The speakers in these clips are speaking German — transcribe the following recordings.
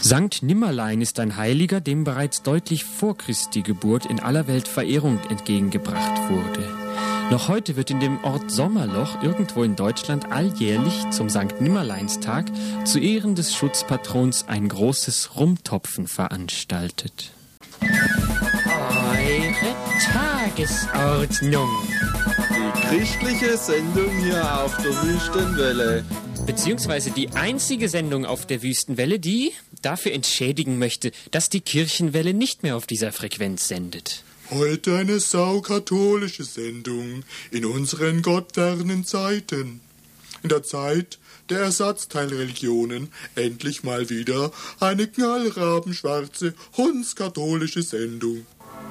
Sankt Nimmerlein ist ein Heiliger, dem bereits deutlich vor Christi Geburt in aller Welt Verehrung entgegengebracht wurde. Noch heute wird in dem Ort Sommerloch irgendwo in Deutschland alljährlich zum Sankt Nimmerleinstag zu Ehren des Schutzpatrons ein großes Rumtopfen veranstaltet. Eure Tagesordnung. Die christliche Sendung hier auf der Wüstenwelle. Beziehungsweise die einzige Sendung auf der Wüstenwelle, die dafür entschädigen möchte, dass die Kirchenwelle nicht mehr auf dieser Frequenz sendet. Heute eine saukatholische Sendung in unseren gottfernen Zeiten. In der Zeit der Ersatzteilreligionen endlich mal wieder eine knallrabenschwarze, hundskatholische Sendung.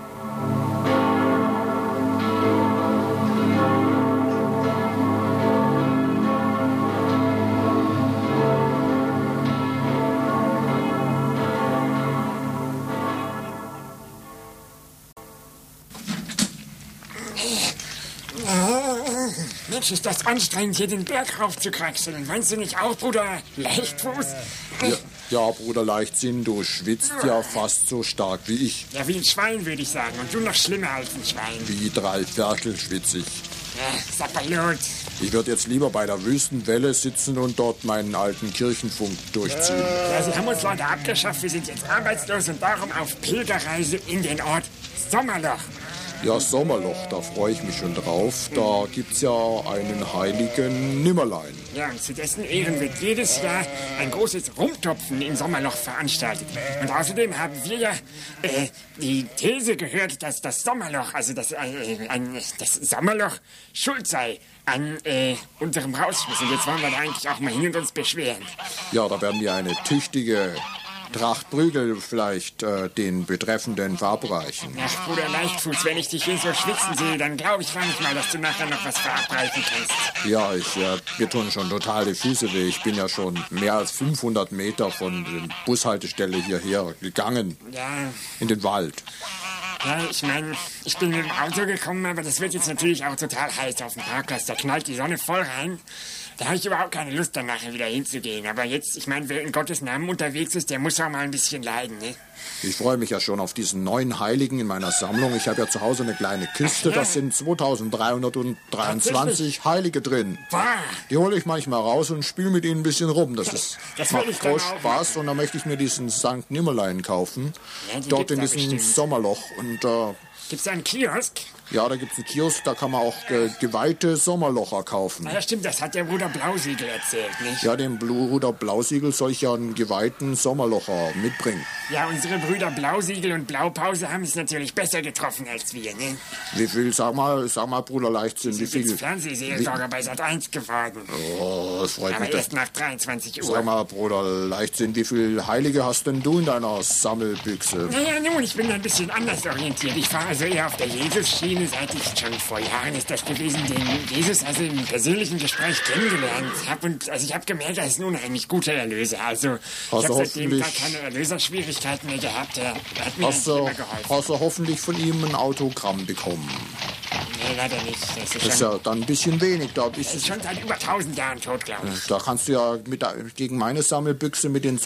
Mensch, ist das anstrengend, hier den Berg raufzukraxeln. Meinst du nicht auch, Bruder Leichtfuß? Ja, Bruder Leichtsinn, du schwitzt ja fast so stark wie ich. Ja, wie ein Schwein, würde ich sagen. Und du noch schlimmer als ein Schwein. Wie 3 Ferkel schwitz ich. Ja, Sapperlot. Ich würde jetzt lieber bei der Wüstenwelle sitzen und dort meinen alten Kirchenfunk durchziehen. Ja, sie haben uns Leute abgeschafft. Wir sind jetzt arbeitslos und darum auf Pilgerreise in den Ort Sommerloch. Ja, Sommerloch, da freue ich mich schon drauf. Da gibt's ja einen heiligen Nimmerlein. Ja, und zu dessen Ehren wird jedes Jahr ein großes Rumtopfen in Sommerloch veranstaltet. Und außerdem haben wir ja die These gehört, dass das Sommerloch, also das Sommerloch schuld sei an unserem Rausschmiss. Und jetzt wollen wir da eigentlich auch mal hin und uns beschweren. Ja, da werden wir eine tüchtige Tracht Prügel vielleicht den Betreffenden verabreichen. Ach, Bruder Leichtfuß, wenn ich dich hier so schwitzen sehe, dann glaube ich gar nicht mal, dass du nachher noch was verabreichen kannst. Ja, mir tun schon total die Füße weh. Ich bin ja schon mehr als 500 Meter von der Bushaltestelle hierher gegangen. Ja. In den Wald. Ja, ich meine, ich bin mit dem Auto gekommen, aber das wird jetzt natürlich auch total heiß auf dem Parkplatz. Da knallt die Sonne voll rein. Da habe ich überhaupt keine Lust, dann nachher wieder hinzugehen. Aber jetzt, ich meine, wer in Gottes Namen unterwegs ist, der muss auch mal ein bisschen leiden, ne? Ich freue mich ja schon auf diesen neuen Heiligen in meiner Sammlung. Ich habe ja zu Hause eine kleine Kiste, da sind 2323 Heilige drin. Wow. Die hole ich manchmal raus und spiele mit ihnen ein bisschen rum. Das macht groß Spaß und da möchte ich mir diesen Sankt Nimmerlein kaufen. Ja, dort in diesem bestimmt. Sommerloch. Und gibt's da einen Kiosk? Ja, da gibt's einen Kiosk, da kann man auch geweihte Sommerlocher kaufen. Ja, stimmt, das hat der Bruder Blausiegel erzählt, nicht? Ja, dem Bruder Blausiegel soll ich ja einen geweihten Sommerlocher mitbringen. Ja, unsere Brüder Blausiegel und Blaupause haben es natürlich besser getroffen als wir, ne? Wie viel, sag mal, Bruder Leichtsinn, wie viel? Ich bin Fernsehseelsorger bei Sat.1 geworden. Oh, das freut mich. Aber erst nach 23 Uhr. Sag mal, Bruder Leichtsinn, wie viel Heilige hast denn du in deiner Sammelbüchse? Naja, nun, ich bin ein bisschen anders orientiert. Ich fahre also eher auf der Jesus-Schiene, seit ich schon vor Jahren ist das gewesen, den Jesus also im persönlichen Gespräch kennengelernt habe. Und also ich habe gemerkt, er ist ein unheimlich guter Erlöser. Also ich habe seitdem gar keine Erlöserschwierigkeiten mehr gehabt. Er hat mir immer geholfen. Hast du hoffentlich von ihm ein Autogramm bekommen? Nee, leider nicht. Das ist ja dann ein bisschen wenig. Er ist schon seit über 1000 Jahren tot, glaube ich. Da kannst du ja gegen meine Sammelbüchse mit den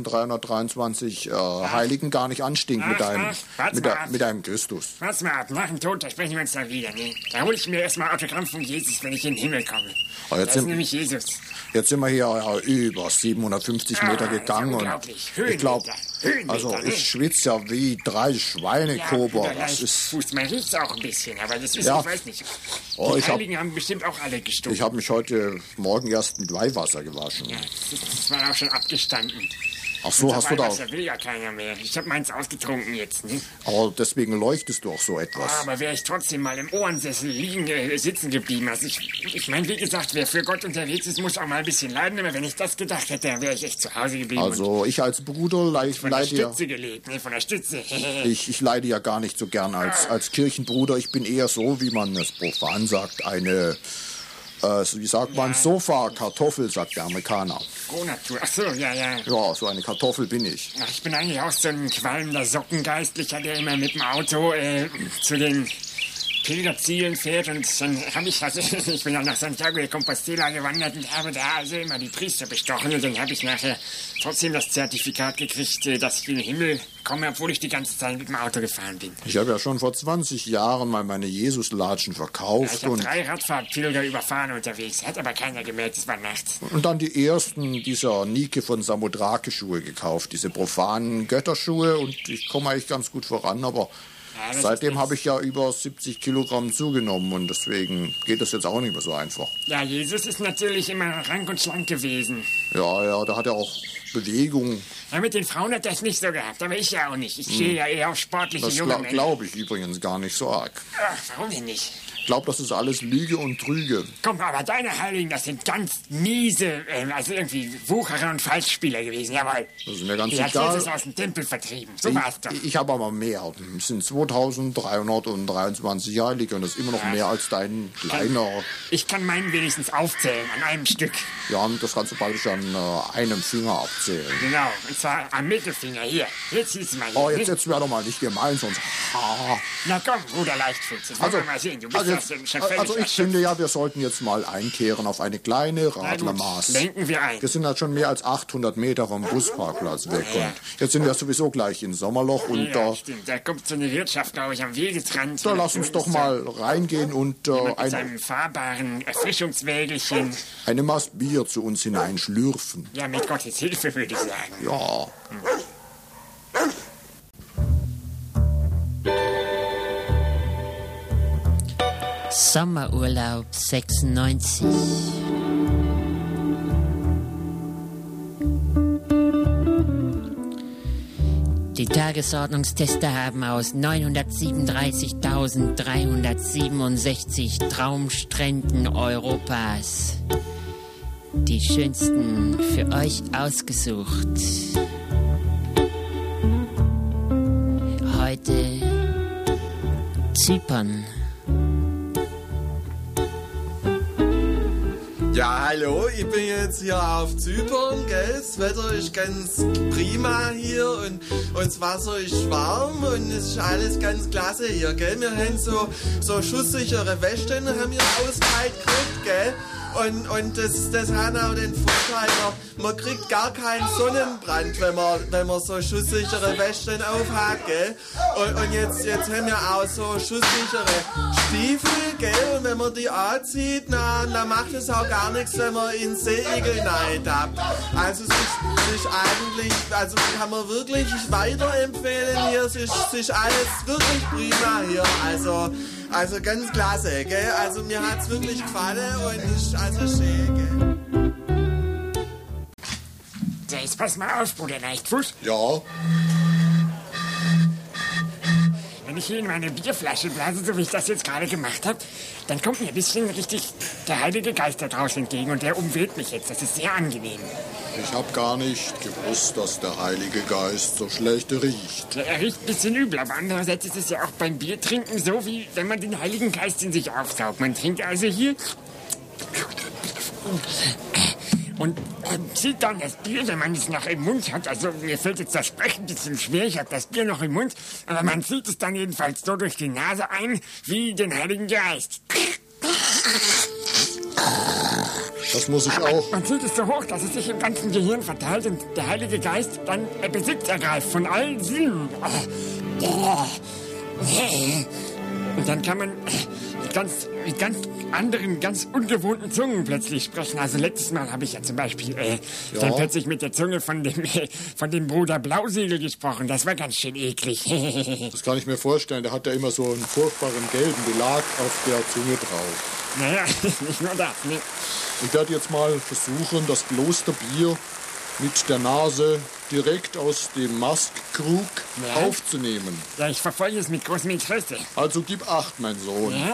2323 Heiligen gar nicht anstinken mit deinem Christus. Warte mal ab, nach dem Tod, da sprechen wir uns dann wieder. Ne? Da hole ich mir erstmal Autogramm von Jesus, wenn ich in den Himmel komme. Das ist nämlich Jesus. Jetzt sind wir hier über 750 Meter gegangen. Und ich glaube, also ich schwitze ja wie 3 Schweinekober. Ja, das ist man riecht auch ein bisschen, aber das ist, ich weiß nicht. Die Heiligen haben bestimmt auch alle gestunken. Ich habe mich heute Morgen erst mit Weihwasser gewaschen. Ja, das war auch schon abgestanden. Ach so, hast du da... Weihwasser will ja keiner mehr. Ich habe meins ausgetrunken jetzt, ne? Aber deswegen leuchtest du auch so etwas. Aber wäre ich trotzdem mal im Ohrensessel sitzen geblieben. Also ich meine, wie gesagt, wer für Gott unterwegs ist, muss auch mal ein bisschen leiden. Aber wenn ich das gedacht hätte, dann wäre ich echt zu Hause geblieben. Also ich als Bruder leide ja... Von der Stütze gelebt, ne? Von der Stütze. ich leide ja gar nicht so gern als Kirchenbruder. Ich bin eher so, wie man es profan sagt, eine... wie sagt man? Sofa-Kartoffel, sagt der Amerikaner. Frohnatur. Ach so, ja. Ja, so eine Kartoffel bin ich. Ach, ich bin eigentlich auch so ein qualmender Sockengeistlicher, der immer mit dem Auto zu den Pilgerzielen fährt und dann habe ich, also ich bin dann nach Santiago de Compostela gewandert und habe da also immer die Priester bestochen und dann habe ich nachher trotzdem das Zertifikat gekriegt, dass ich in den Himmel komme, obwohl ich die ganze Zeit mit dem Auto gefahren bin. Ich habe ja schon vor 20 Jahren mal meine Jesuslatschen verkauft. Ich habe 3 Radfahrtpilger überfahren unterwegs, hat aber keiner gemerkt, es war nachts. Und dann die ersten dieser Nike von Samothrake-Schuhe gekauft, diese profanen Götterschuhe und ich komme eigentlich ganz gut voran, aber ja, seitdem habe ich ja über 70 Kilogramm zugenommen und deswegen geht das jetzt auch nicht mehr so einfach. Ja, Jesus ist natürlich immer rank und schlank gewesen. Ja, da hat er auch Bewegung. Ja, mit den Frauen hat er es nicht so gehabt, aber ich ja auch nicht. Ich stehe ja eher auf sportliche junge Männer. Das glaube ich übrigens gar nicht so arg. Ach, warum denn nicht? Ich glaube, das ist alles Lüge und Trüge. Komm, aber deine Heiligen, das sind ganz miese, also irgendwie Wucherer und Falschspieler gewesen, jawohl. Das ist mir ganz egal. egal. Jesus aus dem Tempel vertrieben, so war's doch. Ich habe aber mehr. Es sind 2323 Heilige und das ist immer noch mehr als dein kleiner. Ich kann meinen wenigstens aufzählen, an einem Stück. Ja, das kannst du praktisch an einem Finger abzählen. Genau, und zwar am Mittelfinger, hier. Jetzt siehst du mal hier. Oh, jetzt wäre doch mal nicht gemein, sonst... Na komm, Bruder Leichtfuß, jetzt wollen wir mal sehen, du bist also ich finde ja, wir sollten jetzt mal einkehren auf eine kleine Radlermaß. Lenken wir ein. Wir sind halt schon mehr als 800 Meter vom Busparkplatz weg. Ja. Und jetzt sind wir sowieso gleich in Sommerloch. Und ja, stimmt. Da kommt so eine Wirtschaft, glaube ich, am Wegesrand. Da lass uns doch mal reingehen und mit einem fahrbaren Erfrischungswägelchen eine Mast Bier zu uns hineinschlürfen. Ja, mit Gottes Hilfe, würde ich sagen. Ja. Sommerurlaub 96. Die Tagesordnungstester haben aus 937.367 Traumstränden Europas die schönsten für euch ausgesucht. Heute Zypern. Ja, hallo, ich bin jetzt hier auf Zypern, gell? Das Wetter ist ganz prima hier und das Wasser ist warm und es ist alles ganz klasse hier, gell? Wir haben so schusssichere Westen haben wir ausgeheilt gekriegt, gell? Und das hat auch den Vorteil, man kriegt gar keinen Sonnenbrand, wenn man so schusssichere Westen aufhat, gell? Und jetzt haben wir auch so schusssichere Stiefel, gell? Und wenn man die anzieht, dann macht es auch gar nichts, wenn man in Seeigel reintappt. Also es ist eigentlich, also kann man wirklich weiterempfehlen hier, es ist alles wirklich prima hier, also ganz klasse, gell? Also mir hat's wirklich gefallen und ist also schön, gell? So, jetzt pass mal auf, Bruder Leichtfuß. Ja. Wenn ich hier in meine Bierflasche blase, so wie ich das jetzt gerade gemacht habe, dann kommt mir ein bisschen richtig der Heilige Geist da draußen entgegen und der umweht mich jetzt. Das ist sehr angenehm. Ich habe gar nicht gewusst, dass der Heilige Geist so schlecht riecht. Ja, er riecht ein bisschen übel, aber andererseits ist es ja auch beim Biertrinken so, wie wenn man den Heiligen Geist in sich aufsaugt. Man trinkt also hier und zieht dann das Bier, wenn man es noch im Mund hat. Also mir fällt jetzt das Sprechen ein bisschen schwer, ich habe das Bier noch im Mund, aber man zieht es dann jedenfalls so durch die Nase ein, wie den Heiligen Geist. Das muss ich auch. Man zieht es so hoch, dass es sich im ganzen Gehirn verteilt und der Heilige Geist dann Besitz ergreift von allen Sinnen. Und dann kann man mit ganz anderen, ganz ungewohnten Zungen plötzlich sprechen. Also letztes Mal habe ich ja zum Beispiel dann plötzlich mit der Zunge von dem Bruder Blausegel gesprochen. Das war ganz schön eklig. Das kann ich mir vorstellen. Der hat ja immer so einen furchtbaren gelben Belag auf der Zunge drauf. Naja, nicht nur das, ne? Ich werde jetzt mal versuchen, das Klosterbier mit der Nase direkt aus dem Mastkrug aufzunehmen. Ja, ich verfolge es mit großem Interesse. Also gib Acht, mein Sohn. Ja.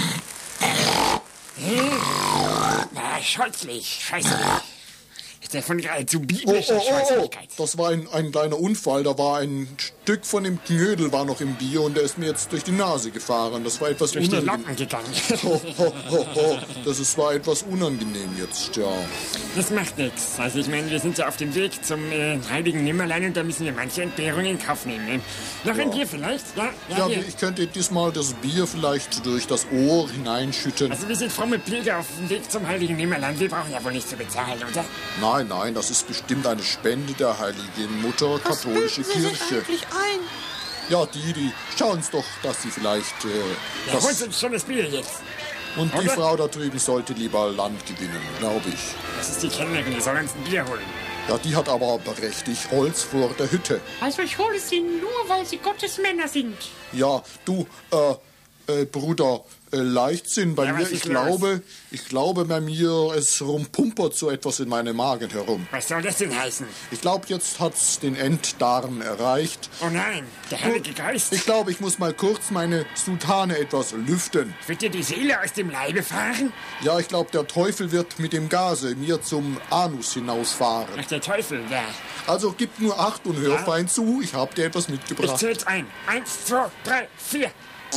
Scheußlich, scheiße. Ist der von geradezu biblischer Scheußlichkeit. Das war ein kleiner Unfall. Da war ein Stück Stück von dem Knödel war noch im Bier und der ist mir jetzt durch die Nase gefahren. Das war etwas Durch die unangenehm. Locken gegangen. Das war etwas unangenehm jetzt, ja. Das macht nichts. Also ich meine, wir sind ja auf dem Weg zum heiligen Nimmerlein und da müssen wir manche Entbehrungen in Kauf nehmen. Ne? Noch ein Bier vielleicht? Ja, hier. ich könnte diesmal das Bier vielleicht durch das Ohr hineinschütten. Also wir sind fromme Pilger auf dem Weg zum heiligen Nimmerlein. Wir brauchen ja wohl nicht zu bezahlen, oder? Nein, das ist bestimmt eine Spende der Heiligen Mutter Katholische Kirche. Ja, die schauen doch, dass sie vielleicht... Ja, holt uns schon das Bier jetzt. Und die oder? Frau da drüben sollte lieber Land gewinnen, glaube ich. Das ist die Kellnerin, die soll uns ein Bier holen. Ja, die hat aber richtig Holz vor der Hütte. Also ich hole sie nur, weil sie Gottes Männer sind. Ja, du, Bruder, Leichtsinn bei Ja, mir. was ist Ich glaube bei mir, es rumpumpert so etwas in meinem Magen herum. Was soll das denn heißen? Ich glaube, jetzt hat's den Enddarm erreicht. Oh nein, der Heilige Geist. Ich glaube, ich muss mal kurz meine Soutane etwas lüften. Wird dir die Seele aus dem Leibe fahren? Ja, ich glaube, der Teufel wird mit dem Gase mir zum Anus hinausfahren. Ach, der Teufel, ja. Also gib nur Acht und hör fein zu, ich habe dir etwas Ich mitgebracht. zähl's ein. 1, 2, 3, 4.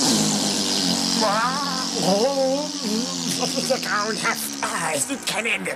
Das ist ja grauenhaft. Es gibt kein Ende.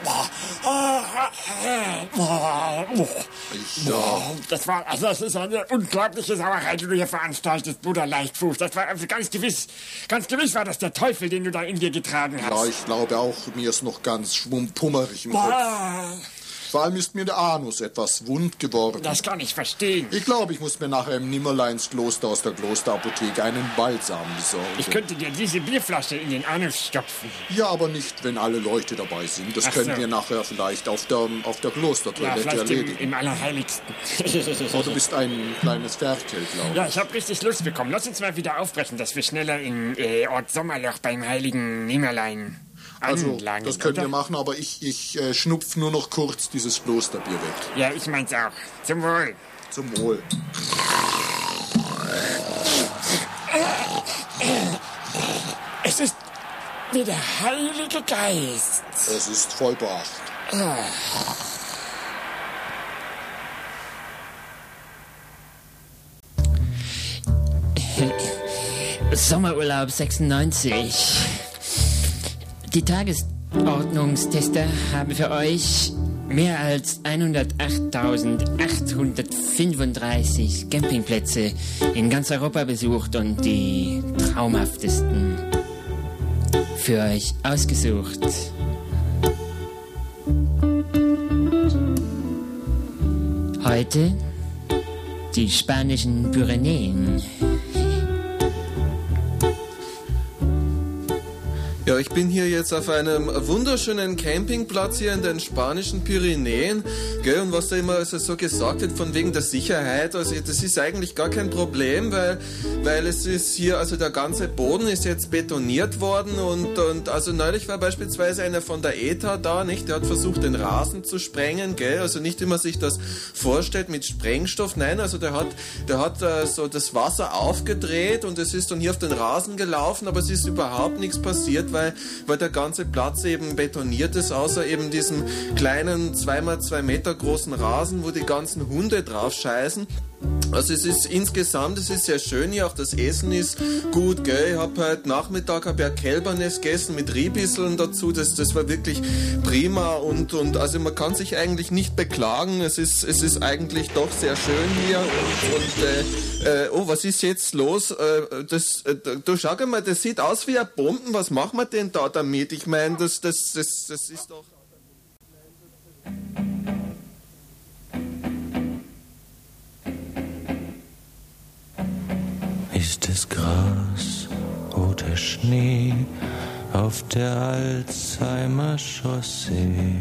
Das ist eine unglaubliche Sauerei, die du hier veranstaltest, Bruder Leichtfuß. Das war also ganz gewiss war das der Teufel, den du da in dir getragen hast. Ja, ich glaube auch, mir ist noch ganz schwumpummerig im Kopf. Vor allem ist mir der Anus etwas wund geworden. Das kann ich verstehen. Ich glaube, ich muss mir nachher im Nimmerleinskloster aus der Klosterapotheke einen Balsam besorgen. Ich könnte dir diese Bierflasche in den Anus stopfen. Ja, aber nicht, wenn alle Leute dabei sind. Das Ach können so. wir nachher vielleicht auf der Ja, Klostertoilette vielleicht erledigen. im Allerheiligsten. Oh, du bist ein kleines Ferkel, glaube ich. Ja, ich habe richtig Lust bekommen. Lass uns mal wieder aufbrechen, dass wir schneller in Ort Sommerloch beim heiligen Nimmerlein Also, anlangen. das können oder? wir machen, aber ich schnupf nur noch kurz dieses Klosterbier weg. Ja, ich mein's auch. Zum Wohl. Zum Wohl. Es ist wie der Heilige Geist. Es ist vollbracht. Sommerurlaub 96. Die Tagesordnungstester haben für euch mehr als 108.835 Campingplätze in ganz Europa besucht und die traumhaftesten für euch ausgesucht. Heute die spanischen Pyrenäen. Ja, ich bin hier jetzt auf einem wunderschönen Campingplatz hier in den spanischen Pyrenäen, gell, und was da immer also so gesagt wird von wegen der Sicherheit, also das ist eigentlich gar kein Problem, weil es ist hier, also der ganze Boden ist jetzt betoniert worden und also neulich war beispielsweise einer von der ETA da, nicht, der hat versucht den Rasen zu sprengen, gell, also nicht wie man sich das vorstellt mit Sprengstoff, nein, also der hat so das Wasser aufgedreht und es ist dann hier auf den Rasen gelaufen, aber es ist überhaupt nichts passiert, weil der ganze Platz eben betoniert ist, außer eben diesem kleinen 2x2 Meter großen Rasen, wo die ganzen Hunde drauf scheißen. Also es ist insgesamt, es ist sehr schön hier, auch das Essen ist gut, gell. Ich habe heute Nachmittag ja Kälbernes gegessen mit Riebisseln dazu, das war wirklich prima und also man kann sich eigentlich nicht beklagen, es ist eigentlich doch sehr schön hier und was ist jetzt los? Du schau mal, das sieht aus wie eine Bomben, was machen wir denn da damit? Ich meine, das ist doch... Ist es Gras oder Schnee auf der Alzheimer Chaussee?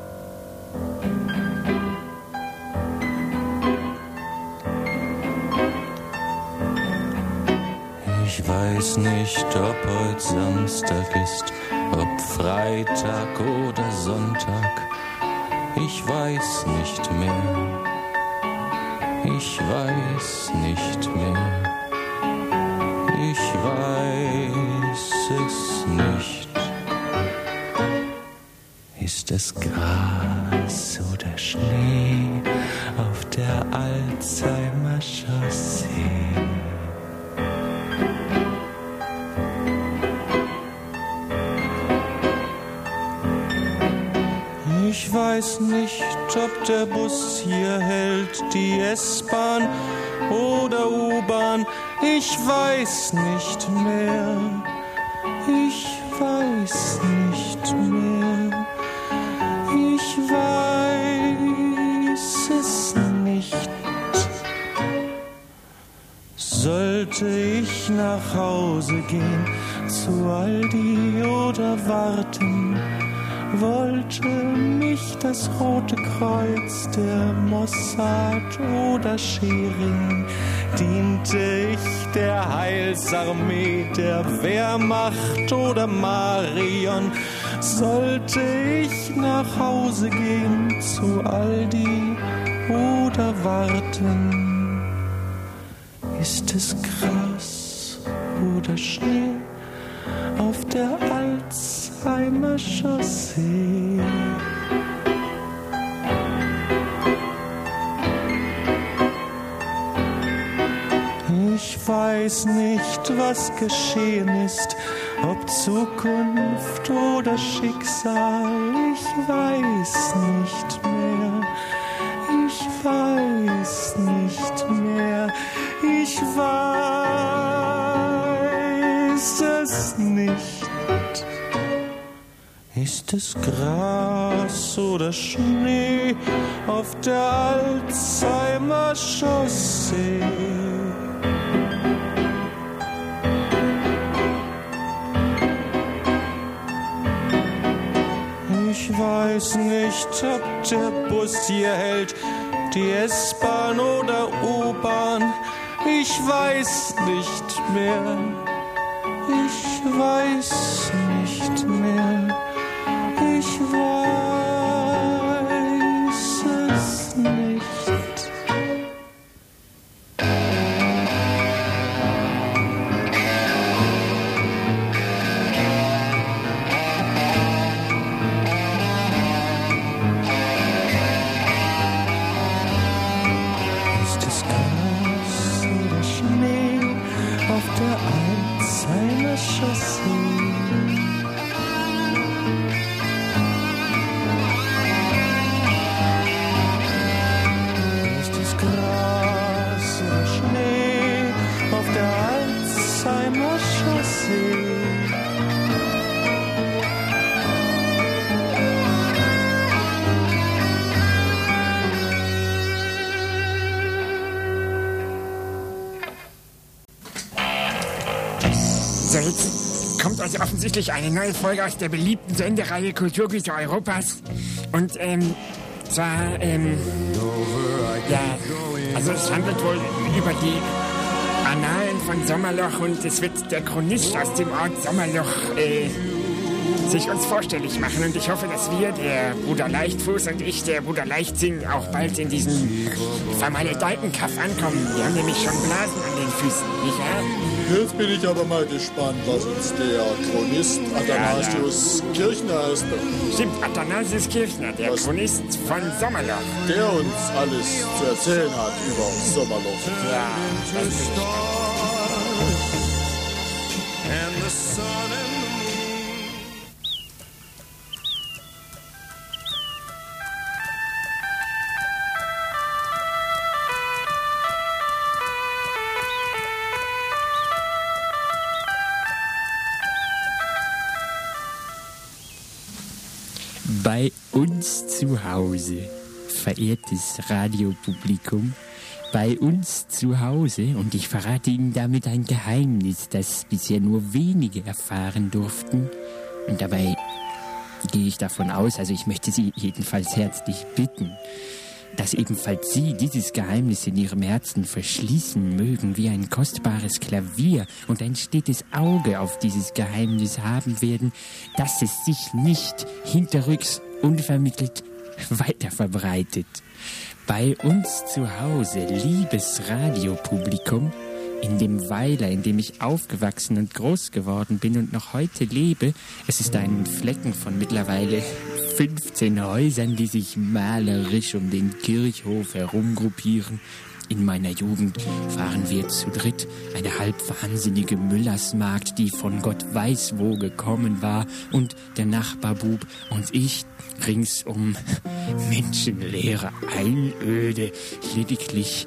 Ich weiß nicht, ob heute Samstag ist, ob Freitag oder Sonntag. Ich weiß nicht mehr. Ich weiß nicht mehr. Ich weiß es nicht. Ist es Gras oder Schnee auf der Alzheimer Chaussee? ob der Bus hier hält, die S-Bahn oder U-Bahn. Ich weiß nicht mehr. Ich weiß nicht mehr. Ich weiß es nicht. Sollte ich nach Hause gehen, zu Aldi oder warten, wollte mich das Rote Kreuz, der Mossad oder Schering, diente ich der Heilsarmee, der Wehrmacht oder Marion. Sollte ich nach Hause gehen, zu Aldi oder warten, ist es Gras oder Schnee auf der Alzheimer Chaussee? Ich weiß nicht, was geschehen ist, ob Zukunft oder Schicksal. Ich weiß nicht mehr. Ich weiß nicht mehr. Ich weiß es nicht. Ist es Gras oder Schnee auf der Alzheimer Chaussee? Ich weiß nicht, ob der Bus hier hält, die S-Bahn oder U-Bahn. Ich weiß nicht mehr. Ich weiß nicht mehr. Ich weiß es nicht. Ist es Gras oder Schnee auf der Alzheimer Chaussee? Ist es Gras oder Schnee auf der Alzheimer Chaussee? So, jetzt kommt also offensichtlich eine neue Folge aus der beliebten Sendereihe Kulturgüter Europas. Und, zwar, ja, also es handelt wohl über die Annalen von Sommerloch und es wird der Chronist aus dem Ort Sommerloch, sich uns vorstellig machen. Und ich hoffe, dass wir, der Bruder Leichtfuß und ich, der Bruder Leichtsinn, auch bald in diesem vermaledeiten Kaff ankommen. Wir haben nämlich schon Blasen an den Füßen, nicht wahr? Jetzt bin ich aber mal gespannt, was uns der Chronist Athanasius Kirchner ist. Stimmt, Athanasius Kirchner, der Chronist von Sommerloch. Der uns alles zu erzählen hat über Sommerloch. Ja, das bin ich. Bei uns zu Hause, verehrtes Radiopublikum, bei uns zu Hause, und ich verrate Ihnen damit ein Geheimnis, das bisher nur wenige erfahren durften, und dabei gehe ich davon aus, also ich möchte Sie jedenfalls herzlich bitten, dass ebenfalls Sie dieses Geheimnis in Ihrem Herzen verschließen mögen, wie ein kostbares Klavier, und ein stetes Auge auf dieses Geheimnis haben werden, dass es sich nicht hinterrücks unvermittelt weiter verbreitet. Bei uns zu Hause, liebes Radiopublikum, in dem Weiler, in dem ich aufgewachsen und groß geworden bin und noch heute lebe, es ist ein Flecken von mittlerweile 15 Häusern, die sich malerisch um den Kirchhof herumgruppieren, in meiner Jugend waren wir zu dritt, eine halb wahnsinnige Müllersmagd, die von Gott weiß wo gekommen war, und der Nachbarbub und ich ringsum. Menschenleere Einöde, lediglich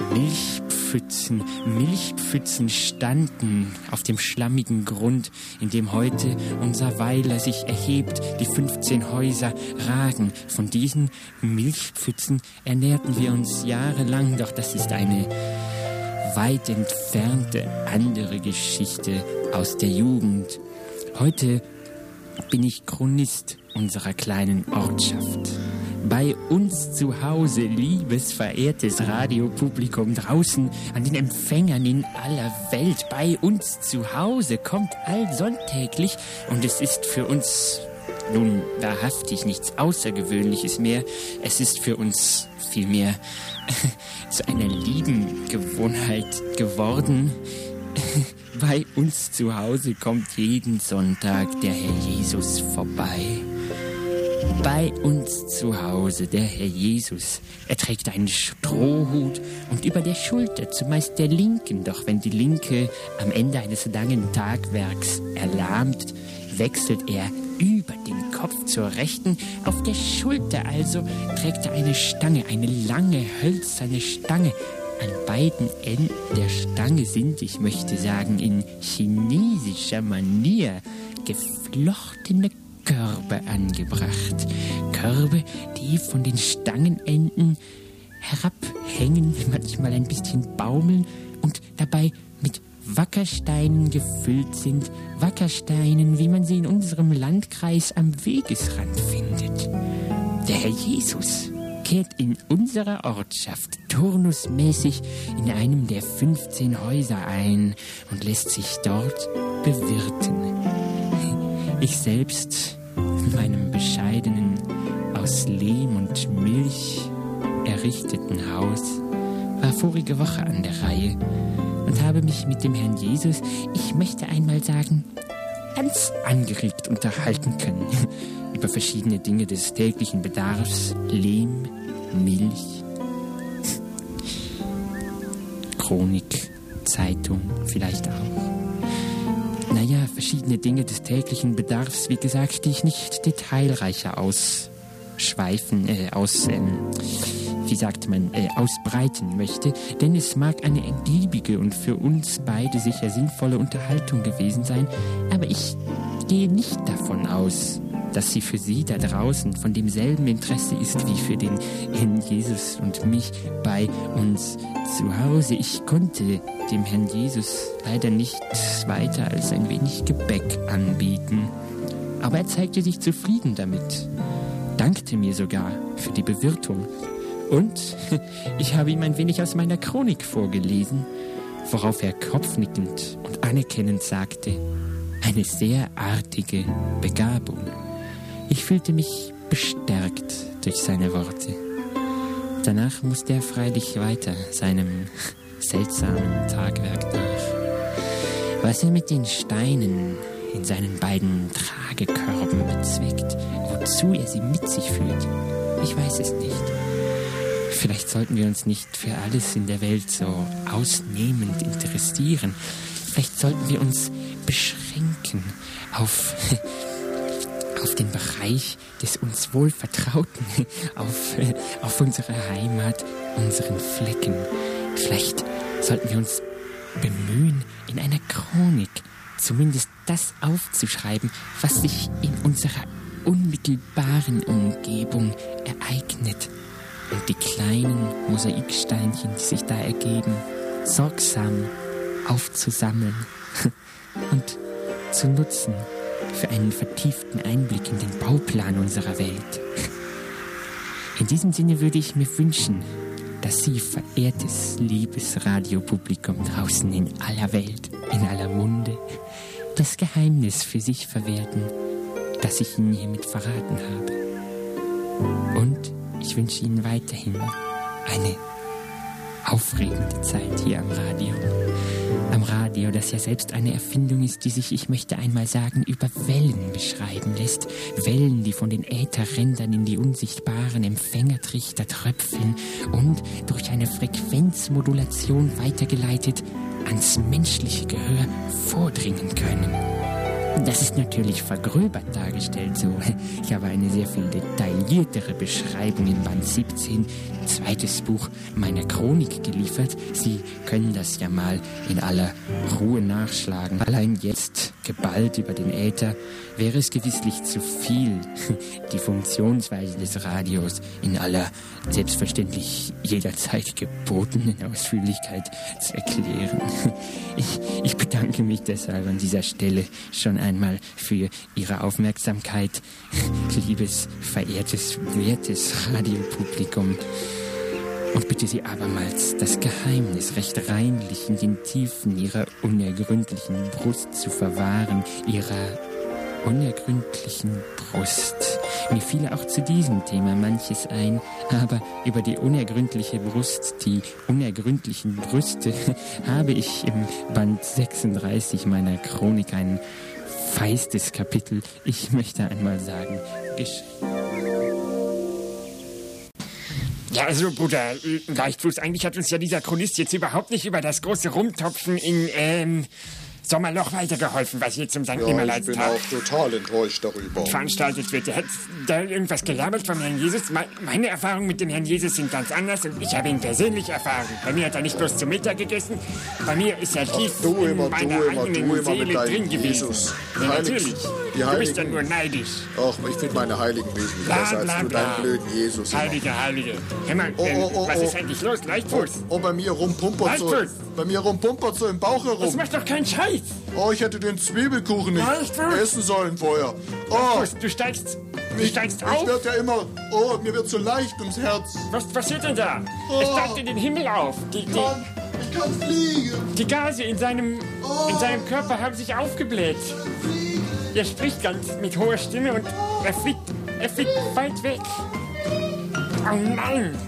Milchpfützen standen auf dem schlammigen Grund, in dem heute unser Weiler sich erhebt, die 15 Häuser ragen. Von diesen Milchpfützen ernährten wir uns jahrelang, doch das ist eine weit entfernte andere Geschichte aus der Jugend. Heute bin ich Chronist unserer kleinen Ortschaft. Bei uns zu Hause, liebes, verehrtes Radiopublikum draußen an den Empfängern in aller Welt, bei uns zu Hause kommt allsonntäglich, und es ist für uns nun wahrhaftig nichts Außergewöhnliches mehr. Es ist für uns vielmehr zu einer lieben Gewohnheit geworden. Bei uns zu Hause kommt jeden Sonntag der Herr Jesus vorbei. Bei uns zu Hause der Herr Jesus. Er trägt einen Strohhut und über der Schulter, zumeist der linken, doch wenn die linke am Ende eines langen Tagwerks erlahmt, wechselt er über den Kopf zur rechten. Auf der Schulter also trägt er eine Stange, eine lange, hölzerne Stange. An beiden Enden der Stange sind, ich möchte sagen, in chinesischer Manier geflochtene Körbe angebracht. Körbe, die von den Stangenenden herabhängen, manchmal ein bisschen baumeln und dabei mit Wackersteinen gefüllt sind. Wackersteinen, wie man sie in unserem Landkreis am Wegesrand findet. Der Herr Jesus kehrt in unserer Ortschaft turnusmäßig in einem der 15 Häuser ein und lässt sich dort bewirten. Ich selbst, in meinem bescheidenen, aus Lehm und Milch errichteten Haus, war vorige Woche an der Reihe und habe mich mit dem Herrn Jesus, ich möchte einmal sagen, ganz angeregt unterhalten können über verschiedene Dinge des täglichen Bedarfs, Lehm, Milch, Chronik, Zeitung vielleicht auch. Naja, verschiedene Dinge des täglichen Bedarfs, wie gesagt, die ich nicht detailreicher ausbreiten möchte, denn es mag eine ergiebige und für uns beide sicher sinnvolle Unterhaltung gewesen sein, aber ich gehe nicht davon aus, dass sie für Sie da draußen von demselben Interesse ist wie für den Herrn Jesus und mich bei uns zu Hause. Ich konnte dem Herrn Jesus leider nicht weiter als ein wenig Gebäck anbieten, aber er zeigte sich zufrieden damit, dankte mir sogar für die Bewirtung. Und ich habe ihm ein wenig aus meiner Chronik vorgelesen, worauf er kopfnickend und anerkennend sagte, eine sehr artige Begabung. Ich fühlte mich bestärkt durch seine Worte. Danach musste er freilich weiter seinem seltsamen Tagwerk nach. Was er mit den Steinen in seinen beiden Tragekörben bezweckt, wozu er sie mit sich führt, ich weiß es nicht. Vielleicht sollten wir uns nicht für alles in der Welt so ausnehmend interessieren. Vielleicht sollten wir uns beschränken auf den Bereich des uns Wohlvertrauten, auf unsere Heimat, unseren Flecken. Vielleicht sollten wir uns bemühen, in einer Chronik zumindest das aufzuschreiben, was sich in unserer unmittelbaren Umgebung ereignet. Und die kleinen Mosaiksteinchen, die sich da ergeben, sorgsam aufzusammeln und zu nutzen für einen vertieften Einblick in den Bauplan unserer Welt. In diesem Sinne würde ich mir wünschen, dass Sie, verehrtes, liebes Radiopublikum draußen in aller Welt, in aller Munde, das Geheimnis für sich verwerten, das ich Ihnen hiermit verraten habe. Und ich wünsche Ihnen weiterhin eine aufregende Zeit hier am Radio. Am Radio, das ja selbst eine Erfindung ist, die sich, ich möchte einmal sagen, über Wellen beschreiben lässt. Wellen, die von den Ätherrändern in die unsichtbaren Empfängertrichter tröpfeln und durch eine Frequenzmodulation weitergeleitet ans menschliche Gehör vordringen können. Das ist natürlich vergröbert dargestellt so. Ich habe eine sehr viel detailliertere Beschreibung in Band 17, zweites Buch meiner Chronik geliefert. Sie können das ja mal in aller Ruhe nachschlagen. Allein jetzt, geballt über den Äther, wäre es gewisslich zu viel, die Funktionsweise des Radios in aller selbstverständlich jederzeit gebotenen Ausführlichkeit zu erklären. Ich bedanke mich deshalb an dieser Stelle schon einmal für Ihre Aufmerksamkeit, liebes, verehrtes, wertes Radiopublikum. Und bitte Sie abermals, das Geheimnis recht reinlich in den Tiefen Ihrer unergründlichen Brust zu verwahren, Ihrer unergründlichen Brust. Mir fiele auch zu diesem Thema manches ein, aber über die unergründliche Brust, die unergründlichen Brüste, habe ich im Band 36 meiner Chronik ein feistes Kapitel, ich möchte einmal sagen, Ja, also Bruder Leichtfuß, eigentlich hat uns ja dieser Chronist jetzt überhaupt nicht über das große Rumtopfen in Sommerloch weitergeholfen, was hier zum St. Nimmerleinstag ich bin auch total enttäuscht darüber. veranstaltet wird. Hat da irgendwas gelabert vom Herrn Jesus? Meine Erfahrungen mit dem Herrn Jesus sind ganz anders und ich habe ihn persönlich erfahren. Bei mir hat er nicht bloß zum Mittag gegessen, bei mir ist er tief in meiner eigenen Seele drin gewesen. Ja, natürlich. Du bist ja nur neidisch. Ach, ich finde meine Heiligen wesentlich besser als du deinen blöden Jesus. Heilige. Hör mal, was ist eigentlich los? Leichtfuß? Bei mir rumpumpert so im Bauch herum. Das macht doch keinen Scheiß. Oh, ich hätte den Zwiebelkuchen nicht essen sollen vorher. Oh, du steigst auf. Ich werde ja immer... Oh, mir wird so leicht ums Herz. Was passiert denn da? Es steigt in den Himmel auf. Ich kann fliegen. Die Gase in seinem Körper haben sich aufgebläht. Er spricht ganz mit hoher Stimme und er fliegt weit weg. Oh nein!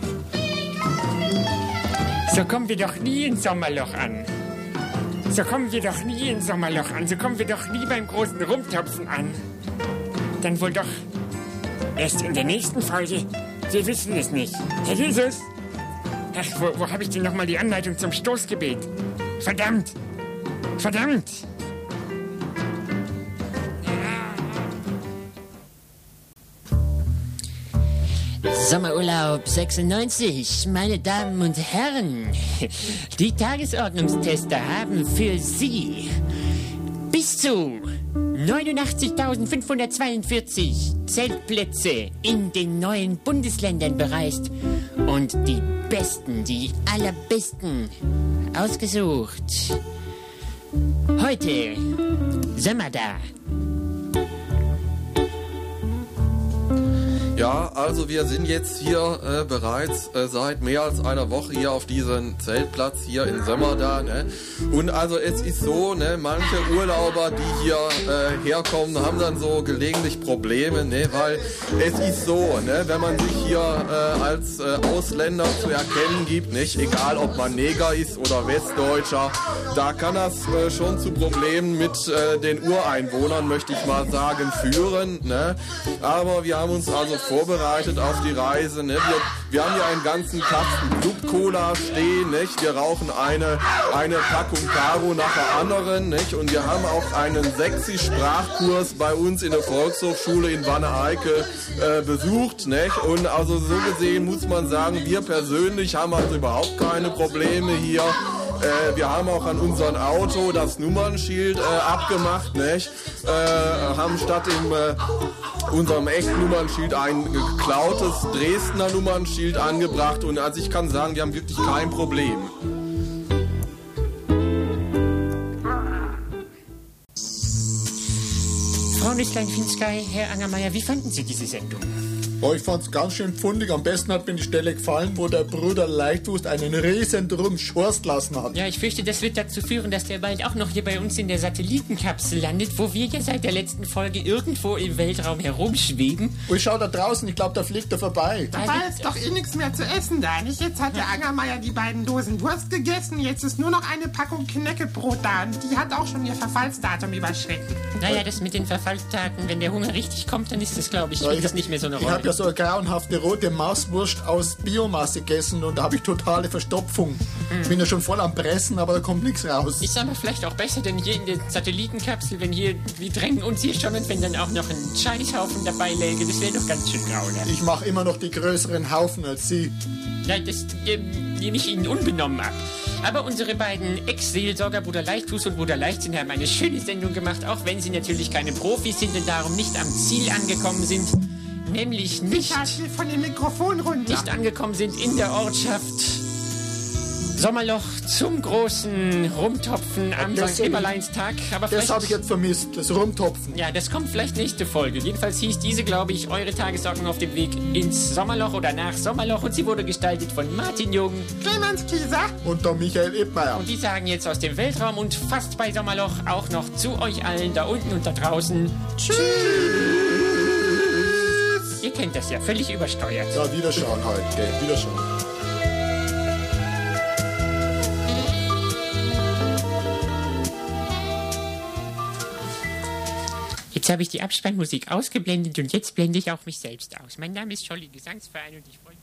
So kommen wir doch nie ins Sommerloch an. So kommen wir doch nie beim großen Rumtopfen an. Dann wohl doch erst in der nächsten Folge. Wir wissen es nicht. Herr Jesus! Ach, wo habe ich denn nochmal die Anleitung zum Stoßgebet? Verdammt! Sommerurlaub 96, meine Damen und Herren. Die Tagesordnungstester haben für Sie bis zu 89.542 Zeltplätze in den neuen Bundesländern bereist und die besten, die allerbesten ausgesucht. Heute sind wir da. Ja, also wir sind jetzt hier bereits seit mehr als einer Woche hier auf diesem Zeltplatz hier in Sömmerda, ne? Und also es ist so, ne, manche Urlauber, die hier herkommen, haben dann so gelegentlich Probleme, ne, weil es ist so, ne, wenn man sich hier als Ausländer zu erkennen gibt, nicht, egal ob man Neger ist oder Westdeutscher, da kann das schon zu Problemen mit den Ureinwohnern, möchte ich mal sagen, führen, ne? Aber wir haben uns also vorbereitet auf die Reise, ne? Wir haben hier einen ganzen Kasten Club-Cola stehen, nicht? Wir rauchen eine Packung Caro nach der anderen, nicht? Und wir haben auch einen Sächsisch-Sprachkurs bei uns in der Volkshochschule in Wanne-Eickel besucht, nicht? Und also so gesehen muss man sagen, wir persönlich haben also überhaupt keine Probleme hier. Wir haben auch an unserem Auto das Nummernschild abgemacht, nicht? Haben statt unserem echten Nummernschild ein geklautes Dresdner Nummernschild angebracht und also ich kann sagen, wir haben wirklich kein Problem. Frau Nüßlein-Finskay, Herr Angermeier, wie fanden Sie diese Sendung? Oh, ich fand's ganz schön pfundig. Am besten hat mir die Stelle gefallen, wo der Bruder Leichtwurst einen riesen Drum Schorst lassen hat. Ja, ich fürchte, das wird dazu führen, dass der bald auch noch hier bei uns in der Satellitenkapsel landet, wo wir ja seit der letzten Folge irgendwo im Weltraum herumschweben. Oh, ich schau da draußen, ich glaube, da fliegt er vorbei. Da war jetzt doch eh nichts mehr zu essen da, nicht? Jetzt hat der Angermeier die beiden Dosen Wurst gegessen, jetzt ist nur noch eine Packung Knäckebrot da und die hat auch schon ihr Verfallsdatum überschritten. Naja, das mit den Verfallsdaten, wenn der Hunger richtig kommt, dann ist das, glaube ich, spielt das nicht mehr so eine Ich Rolle. habe ja so eine grauenhafte rote Mauswurst aus Biomasse gegessen und da habe ich totale Verstopfung. Ich bin ja schon voll am Pressen, aber da kommt nichts raus. Ist aber vielleicht auch besser, denn hier in der Satellitenkapsel, wenn hier, wir drängen uns hier schon und wenn dann auch noch ein Scheißhaufen dabei läge, das wäre doch ganz schön grauenhaft. Ich mache immer noch die größeren Haufen als Sie. Ja, das nehme ich Ihnen unbenommen ab. Aber unsere beiden Ex-Seelsorger, Bruder Leichtfuß und Bruder Leichtsinn, haben eine schöne Sendung gemacht, auch wenn sie natürlich keine Profis sind und darum nicht am Ziel angekommen sind. Nämlich nicht von dem Mikrofon runter. Nicht angekommen sind in der Ortschaft Sommerloch zum großen Rumtopfen am St. Nimmerleinstag. Aber Das habe ich jetzt vermisst, das Rumtopfen. ja, das kommt vielleicht nächste Folge. Jedenfalls hieß diese, glaube ich, eure Tagesordnung auf dem Weg ins Sommerloch oder nach Sommerloch und sie wurde gestaltet von Martin Jung. Clemens Kieser. Und der Michael Ebmeier. Und die sagen jetzt aus dem Weltraum und fast bei Sommerloch auch noch zu euch allen da unten und da draußen. Tschüss! Ihr kennt das ja, völlig übersteuert. Ja, Wiederschauen heute, gell? Wiederschauen. Jetzt habe ich die Abspannmusik ausgeblendet und jetzt blende ich auch mich selbst aus. Mein Name ist Scholli Gesangsverein und ich freue mich...